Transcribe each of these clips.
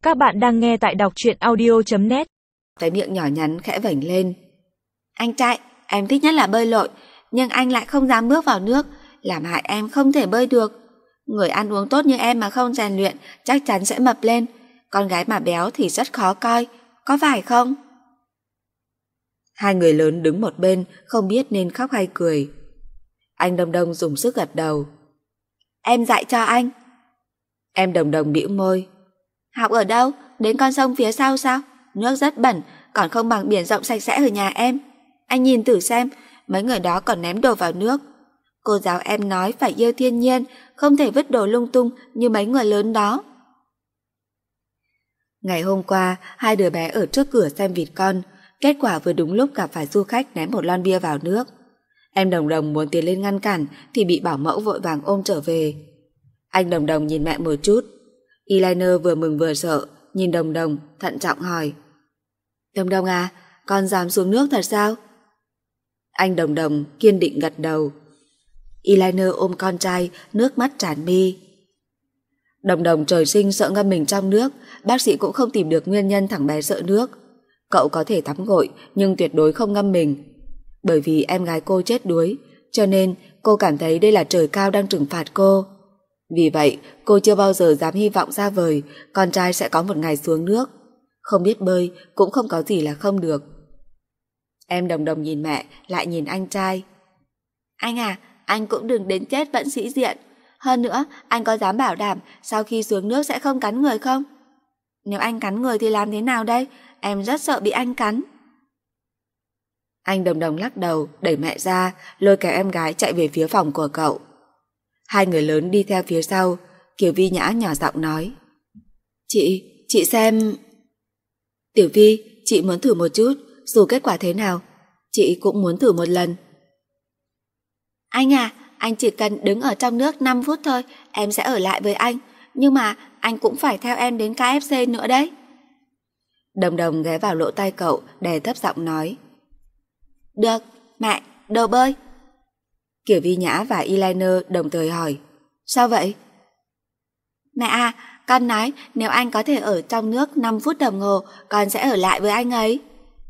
Các bạn đang nghe tại đọc truyện audio.net. Cái miệng nhỏ nhắn khẽ vểnh lên. Anh trai, em thích nhất là bơi lội, nhưng anh lại không dám bước vào nước, làm hại em không thể bơi được. Người ăn uống tốt như em mà không rèn luyện chắc chắn sẽ mập lên. Con gái mà béo thì rất khó coi, có phải không? Hai người lớn đứng một bên, không biết nên khóc hay cười. Anh Đồng Đồng dùng sức gật đầu. Em dạy cho anh. Em Đồng Đồng bĩu môi. Học ở đâu? Đến con sông phía sau sao? Nước rất bẩn, còn không bằng biển rộng sạch sẽ ở nhà em. Anh nhìn thử xem, mấy người đó còn ném đồ vào nước. Cô giáo em nói phải yêu thiên nhiên, không thể vứt đồ lung tung như mấy người lớn đó. Ngày hôm qua, hai đứa bé ở trước cửa xem vịt con, kết quả vừa đúng lúc gặp phải du khách ném một lon bia vào nước. Em Đồng Đồng muốn tiến lên ngăn cản thì bị bảo mẫu vội vàng ôm trở về. Anh Đồng Đồng nhìn mẹ một chút. Eliner vừa mừng vừa sợ, nhìn Đồng Đồng, thận trọng hỏi. Đồng Đồng à, con dám xuống nước thật sao? Anh Đồng Đồng kiên định gật đầu. Eliner ôm con trai, nước mắt tràn mi. Đồng Đồng trời sinh sợ ngâm mình trong nước, bác sĩ cũng không tìm được nguyên nhân thằng bé sợ nước. Cậu có thể tắm gội, nhưng tuyệt đối không ngâm mình. Bởi vì em gái cô chết đuối, cho nên cô cảm thấy đây là trời cao đang trừng phạt cô. Vì vậy, cô chưa bao giờ dám hy vọng xa vời con trai sẽ có một ngày xuống nước. Không biết bơi cũng không có gì là không được. Em Đồng Đồng nhìn mẹ, lại nhìn anh trai. Anh à, anh cũng đừng đến chết vẫn sĩ diện. Hơn nữa, anh có dám bảo đảm sau khi xuống nước sẽ không cắn người không? Nếu anh cắn người thì làm thế nào đây? Em rất sợ bị anh cắn. Anh Đồng Đồng lắc đầu, đẩy mẹ ra, lôi kéo em gái chạy về phía phòng của cậu. Hai người lớn đi theo phía sau. Kiều Vi Nhã nhỏ giọng nói. Chị xem... Tiểu Vi, chị muốn thử một chút, dù kết quả thế nào, chị cũng muốn thử một lần. Anh à, anh chỉ cần đứng ở trong nước 5 phút thôi, em sẽ ở lại với anh. Nhưng mà anh cũng phải theo em đến KFC nữa đấy. Đồng Đồng ghé vào lỗ tai cậu, đè thấp giọng nói. Được, mẹ, đồ bơi. Kiều Vi Nhã và Eliner đồng thời hỏi. Sao vậy? Mẹ à, con nói nếu anh có thể ở trong nước 5 phút đồng hồ, con sẽ ở lại với anh ấy.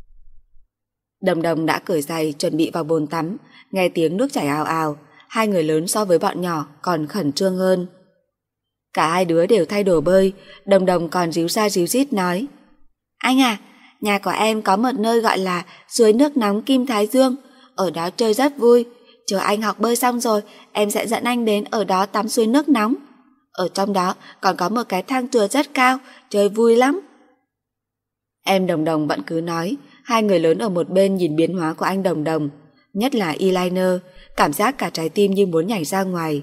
Đồng Đồng đã cởi giày chuẩn bị vào bồn tắm, nghe tiếng nước chảy ào ào, hai người lớn so với bọn nhỏ còn khẩn trương hơn. Cả hai đứa đều thay đồ bơi, Đồng Đồng còn ríu ra ríu rít nói. Anh à, nhà của em có một nơi gọi là suối nước nóng Kim Thái Dương, ở đó chơi rất vui. Chờ anh học bơi xong rồi, em sẽ dẫn anh đến ở đó tắm suối nước nóng. Ở trong đó còn có một cái thang chùa rất cao, chơi vui lắm. Em Đồng Đồng vẫn cứ nói, hai người lớn ở một bên nhìn biến hóa của anh Đồng Đồng, nhất là Eliner, cảm giác cả trái tim như muốn nhảy ra ngoài.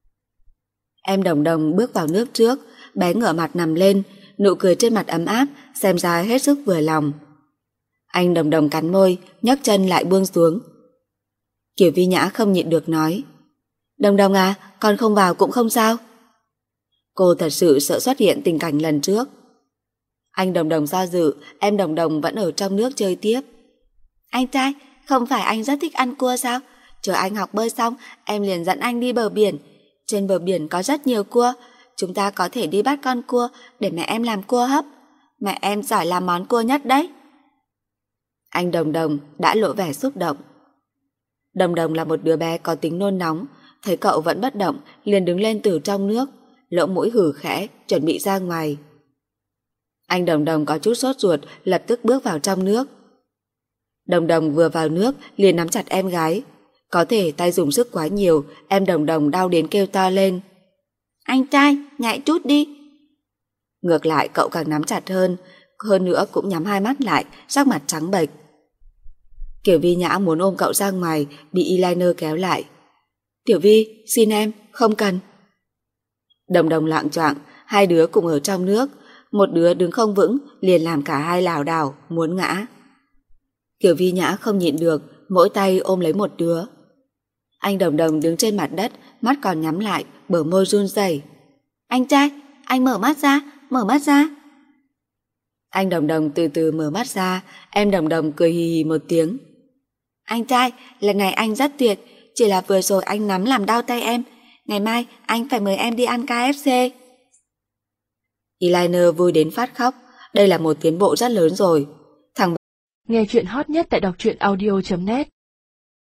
Em Đồng Đồng bước vào nước trước, bé ngửa mặt nằm lên, nụ cười trên mặt ấm áp, xem ra hết sức vừa lòng. Anh Đồng Đồng cắn môi, nhấc chân lại buông xuống. Kiều Vi Nhã không nhịn được nói. Đồng Đồng à, con không vào cũng không sao. Cô thật sự sợ xuất hiện tình cảnh lần trước. Anh Đồng Đồng do dự, em Đồng Đồng vẫn ở trong nước chơi tiếp. Anh trai, không phải anh rất thích ăn cua sao? Chờ anh học bơi xong, em liền dẫn anh đi bờ biển. Trên bờ biển có rất nhiều cua, chúng ta có thể đi bắt con cua để mẹ em làm cua hấp. Mẹ em giỏi làm món cua nhất đấy. Anh Đồng Đồng đã lộ vẻ xúc động. Đồng Đồng là một đứa bé có tính nôn nóng, thấy cậu vẫn bất động, liền đứng lên từ trong nước, lỗ mũi hử khẽ, chuẩn bị ra ngoài. Anh Đồng Đồng có chút sốt ruột, lập tức bước vào trong nước. Đồng Đồng vừa vào nước liền nắm chặt em gái. Có thể tay dùng sức quá nhiều, em Đồng Đồng đau đến kêu to lên. Anh trai, nhạy chút đi. Ngược lại cậu càng nắm chặt hơn nữa cũng nhắm hai mắt lại, sắc mặt trắng bệch. Kiều Vi Nhã muốn ôm cậu ra ngoài, bị Eliner kéo lại. Tiểu Vi, xin em, không cần. Đồng Đồng loạng choạng, hai đứa cùng ở trong nước, một đứa đứng không vững, liền làm cả hai lảo đảo, muốn ngã. Kiều Vi Nhã không nhịn được, mỗi tay ôm lấy một đứa. Anh Đồng Đồng đứng trên mặt đất, mắt còn nhắm lại, bờ môi run rẩy. Anh trai, anh mở mắt ra, mở mắt ra. Anh Đồng Đồng từ từ mở mắt ra, em Đồng Đồng cười hì hì một tiếng. Anh trai, lần này anh rất tuyệt, chỉ là vừa rồi anh nắm làm đau tay em. Ngày mai anh phải mời em đi ăn KFC. Eyeliner vui đến phát khóc. Đây là một tiến bộ rất lớn rồi. Nghe chuyện hot nhất tại đọc truyện audio.net